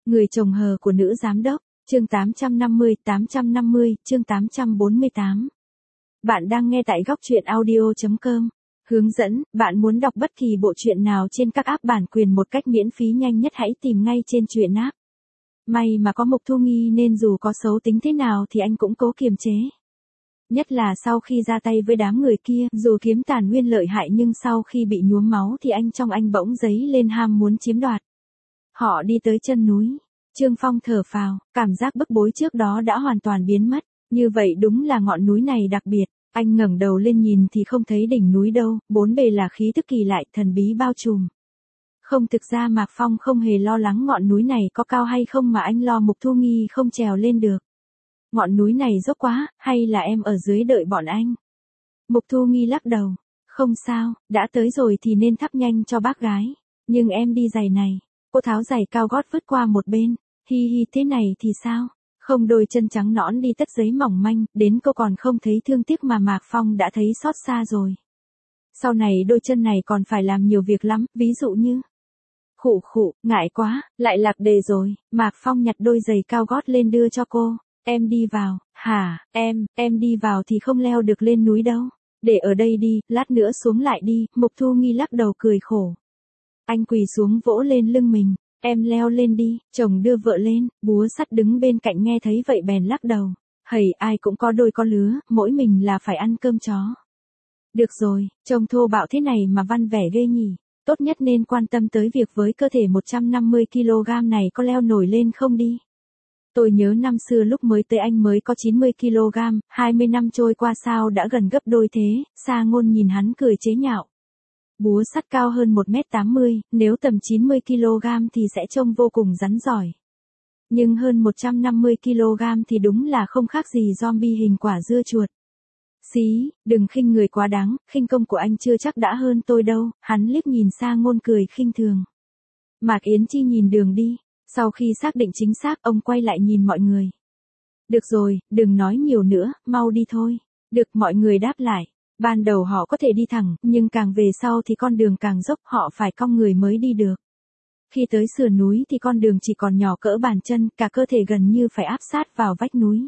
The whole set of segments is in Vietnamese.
Người chồng hờ của nữ giám đốc, chương 850, chương 848. Bạn đang nghe tại góc truyện audio.com. Hướng dẫn, bạn muốn đọc bất kỳ bộ truyện nào trên các app bản quyền một cách miễn phí nhanh nhất hãy tìm ngay trên truyện app. May mà có Mục Thu Nghi nên dù có xấu tính thế nào thì anh cũng cố kiềm chế. Nhất là sau khi ra tay với đám người kia, dù kiếm tàn nguyên lợi hại nhưng sau khi bị nhuốm máu thì trong anh bỗng dấy lên ham muốn chiếm đoạt. Họ đi tới chân núi. Trương Phong thở phào, cảm giác bức bối trước đó đã hoàn toàn biến mất. Như vậy đúng là ngọn núi này đặc biệt. Anh ngẩng đầu lên nhìn thì không thấy đỉnh núi đâu, bốn bề là khí tức kỳ lạ, thần bí bao trùm. Không, thực ra Mạc Phong không hề lo lắng ngọn núi này có cao hay không mà anh lo Mục Thu Nghi không trèo lên được. Ngọn núi này dốc quá, hay là em ở dưới đợi bọn anh? Mục Thu Nghi lắc đầu. Không sao, đã tới rồi thì nên thắp nhanh cho bác gái. Nhưng em đi giày này. Cô tháo giày cao gót vứt qua một bên. Hi hi, thế này thì sao? Không, đôi chân trắng nõn đi tất giấy mỏng manh, đến cô còn không thấy thương tiếc mà Mạc Phong đã thấy xót xa rồi. Sau này đôi chân này còn phải làm nhiều việc lắm, ví dụ như... Khụ khụ, ngại quá, lại lạc đề rồi. Mạc Phong nhặt đôi giày cao gót lên đưa cho cô. Em đi vào. Hả, em đi vào thì không leo được lên núi đâu. Để ở đây đi, lát nữa xuống lại đi. Mục Thu Nghi lắc đầu cười khổ. Anh quỳ xuống vỗ lên lưng mình. Em leo lên đi. Chồng đưa vợ lên, búa sắt đứng bên cạnh nghe thấy vậy bèn lắc đầu. Hầy, ai cũng có đôi có lứa, mỗi mình là phải ăn cơm chó. Được rồi, chồng thô bạo thế này mà văn vẻ ghê nhỉ. Tốt nhất nên quan tâm tới việc với cơ thể 150kg này có leo nổi lên không đi. Tôi nhớ năm xưa lúc mới tới anh mới có 90kg, 20 năm trôi qua sao đã gần gấp đôi thế. Sa Ngôn nhìn hắn cười chế nhạo. Búa sắt cao hơn 1m80, nếu tầm 90kg thì sẽ trông vô cùng rắn giỏi. Nhưng hơn 150kg thì đúng là không khác gì zombie hình quả dưa chuột. Xí, đừng khinh người quá đáng, khinh công của anh chưa chắc đã hơn tôi đâu. Hắn liếc nhìn Sa Ngôn cười khinh thường. Mạc Yến Chi nhìn đường đi. Sau khi xác định chính xác, ông quay lại nhìn mọi người. Được rồi, đừng nói nhiều nữa, mau đi thôi. Được, mọi người đáp lại. Ban đầu họ có thể đi thẳng, nhưng càng về sau thì con đường càng dốc, họ phải cong người mới đi được. Khi tới sườn núi thì con đường chỉ còn nhỏ cỡ bàn chân, cả cơ thể gần như phải áp sát vào vách núi.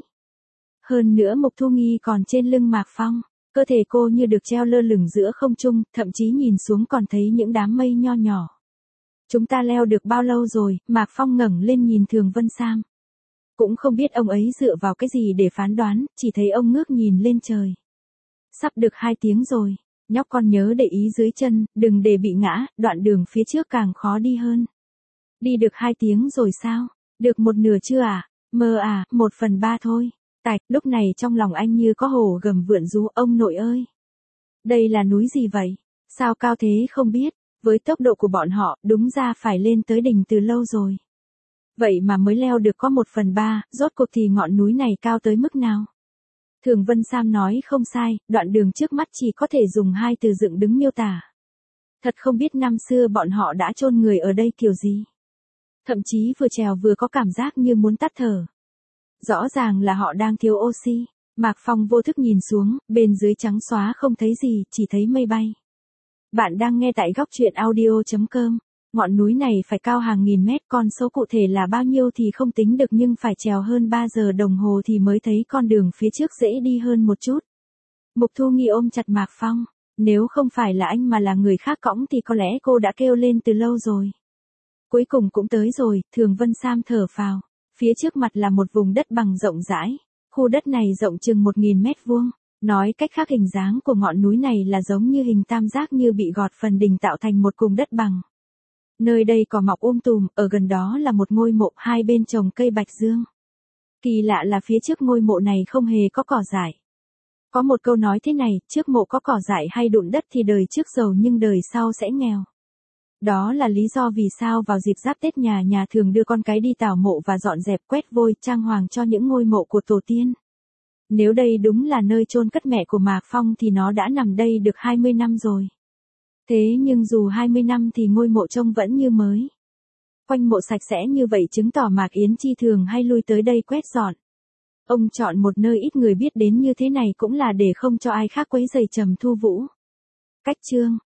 Hơn nữa Mục Thu Nghi còn trên lưng Mạc Phong, cơ thể cô như được treo lơ lửng giữa không trung, thậm chí nhìn xuống còn thấy những đám mây nho nhỏ. Chúng ta leo được bao lâu rồi? Mạc Phong ngẩng lên nhìn Thường Vân Sam. Cũng không biết ông ấy dựa vào cái gì để phán đoán, chỉ thấy ông ngước nhìn lên trời. Sắp được 2 tiếng rồi, nhóc con nhớ để ý dưới chân, đừng để bị ngã, đoạn đường phía trước càng khó đi hơn. Đi được 2 tiếng rồi sao? Được 1/2 chưa à? Mơ à, 1/3 thôi. Tạch, lúc này trong lòng anh như có hổ gầm vượn rú, ông nội ơi. Đây là núi gì vậy? Sao cao thế không biết? Với tốc độ của bọn họ, đúng ra phải lên tới đỉnh từ lâu rồi. Vậy mà mới leo được có 1/3, rốt cuộc thì ngọn núi này cao tới mức nào? Thường Vân Sam nói không sai, đoạn đường trước mắt chỉ có thể dùng 2 từ dựng đứng miêu tả. Thật không biết năm xưa bọn họ đã chôn người ở đây kiểu gì. Thậm chí vừa trèo vừa có cảm giác như muốn tắt thở. Rõ ràng là họ đang thiếu oxy. Mạc Phong vô thức nhìn xuống, bên dưới trắng xóa không thấy gì, chỉ thấy mây bay. Bạn đang nghe tại góc truyện audio.com. Ngọn núi này phải cao hàng nghìn mét, con số cụ thể là bao nhiêu thì không tính được nhưng phải trèo hơn 3 giờ đồng hồ thì mới thấy con đường phía trước dễ đi hơn một chút. Mục Thu Nghi ôm chặt Mạc Phong. Nếu không phải là anh mà là người khác cõng thì có lẽ cô đã kêu lên từ lâu rồi. Cuối cùng cũng tới rồi, Thường Vân Sam thở phào. Phía trước mặt là một vùng đất bằng rộng rãi. Khu đất này rộng chừng 1000 mét vuông. Nói cách khác hình dáng của ngọn núi này là giống như hình tam giác như bị gọt phần đỉnh tạo thành một vùng đất bằng. Nơi đây cỏ mọc tùm, ở gần đó là một ngôi mộ, hai bên trồng cây bạch dương. Kỳ lạ là phía trước ngôi mộ này không hề có cỏ dại. Có một câu nói thế này, trước mộ có cỏ dại hay đụn đất thì đời trước giàu nhưng đời sau sẽ nghèo. Đó là lý do vì sao vào dịp giáp Tết nhà thường đưa con cái đi tảo mộ và dọn dẹp quét vôi, trang hoàng cho những ngôi mộ của tổ tiên. Nếu đây đúng là nơi chôn cất mẹ của Mạc Phong thì nó đã nằm đây được 20 năm rồi. Thế nhưng dù 20 năm thì ngôi mộ trông vẫn như mới. Quanh mộ sạch sẽ như vậy chứng tỏ Mạc Yến Chi thường hay lui tới đây quét dọn. Ông chọn một nơi ít người biết đến như thế này cũng là để không cho ai khác quấy rầy Trầm Thu Vũ. Cách chương